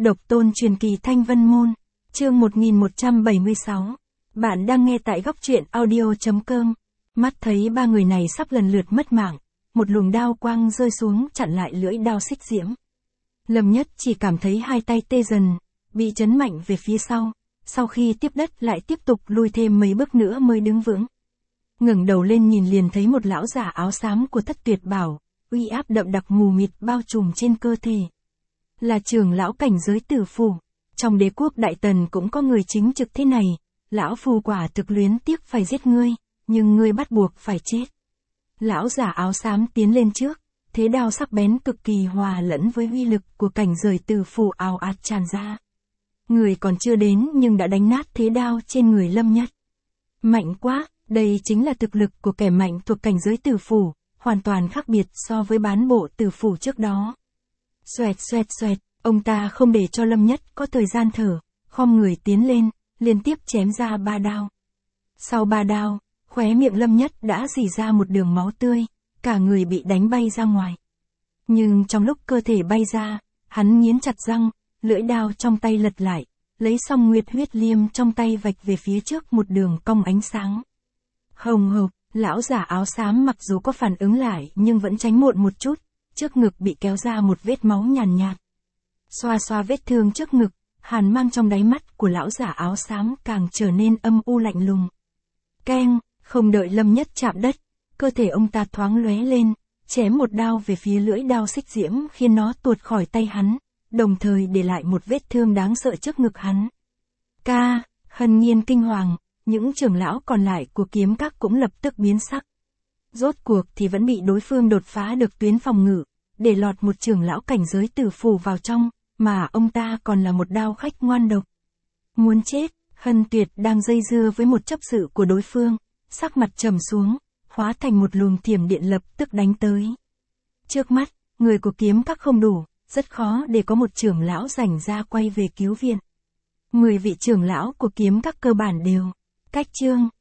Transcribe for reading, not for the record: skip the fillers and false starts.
Độc tôn truyền kỳ Thanh Vân Môn, chương 1176. Bạn đang nghe tại góc truyện audio.com. Mắt thấy ba người này sắp lần lượt mất mạng, một luồng đao quang rơi xuống chặn lại lưỡi đao xích diễm. Lâm Nhất chỉ cảm thấy hai tay tê dần, bị chấn mạnh về phía sau khi tiếp đất lại tiếp tục lùi thêm mấy bước nữa mới đứng vững. Ngẩng đầu lên nhìn liền thấy một lão giả áo xám của Thất Tuyệt Bảo, uy áp đậm đặc mù mịt bao trùm trên cơ thể. Là trưởng lão cảnh giới Tử Phủ, trong đế quốc Đại Tần cũng có người chính trực thế này, lão phù quả thực luyến tiếc phải giết ngươi, nhưng ngươi bắt buộc phải chết. Lão giả áo xám tiến lên trước, thế đao sắc bén cực kỳ hòa lẫn với uy lực của cảnh giới Tử Phủ ào ạt tràn ra. Người còn chưa đến nhưng đã đánh nát thế đao trên người Lâm Nhất. Mạnh quá, đây chính là thực lực của kẻ mạnh thuộc cảnh giới Tử Phủ, hoàn toàn khác biệt so với bán bộ Tử Phủ trước đó. Xoẹt xoẹt xoẹt, ông ta không để cho Lâm Nhất có thời gian thở, khom người tiến lên, liên tiếp chém ra 3 đao. Sau 3 đao, khóe miệng Lâm Nhất đã rỉ ra một đường máu tươi, cả người bị đánh bay ra ngoài. Nhưng trong lúc cơ thể bay ra, hắn nghiến chặt răng, lưỡi đao trong tay lật lại, lấy xong Nguyệt Huyết Liêm trong tay vạch về phía trước một đường cong ánh sáng. Hồng hộc, lão giả áo xám mặc dù có phản ứng lại nhưng vẫn tránh muộn một chút, trước ngực bị kéo ra một vết máu nhàn nhạt. Xoa xoa vết thương trước ngực, hàn mang trong đáy mắt của lão giả áo xám càng trở nên âm u lạnh lùng. Keng, không đợi Lâm Nhất chạm đất, cơ thể ông ta thoáng lóe lên, chém một đao về phía lưỡi đao xích diễm khiến nó tuột khỏi tay hắn, đồng thời để lại một vết thương đáng sợ trước ngực hắn. Hân Nhiên kinh hoàng, những trưởng lão còn lại của kiếm các cũng lập tức biến sắc. Rốt cuộc thì vẫn bị đối phương đột phá được tuyến phòng ngự, để lọt một trưởng lão cảnh giới Tử Phủ vào trong, mà ông ta còn là một đao khách ngoan độc. Muốn chết, Hân Tuyệt đang dây dưa với một chấp sự của đối phương, sắc mặt trầm xuống, hóa thành một luồng thiểm điện lập tức đánh tới. Trước mắt, người của kiếm các không đủ, rất khó để có một trưởng lão rảnh ra quay về cứu viện. 10 vị trưởng lão của kiếm các cơ bản đều cách chương,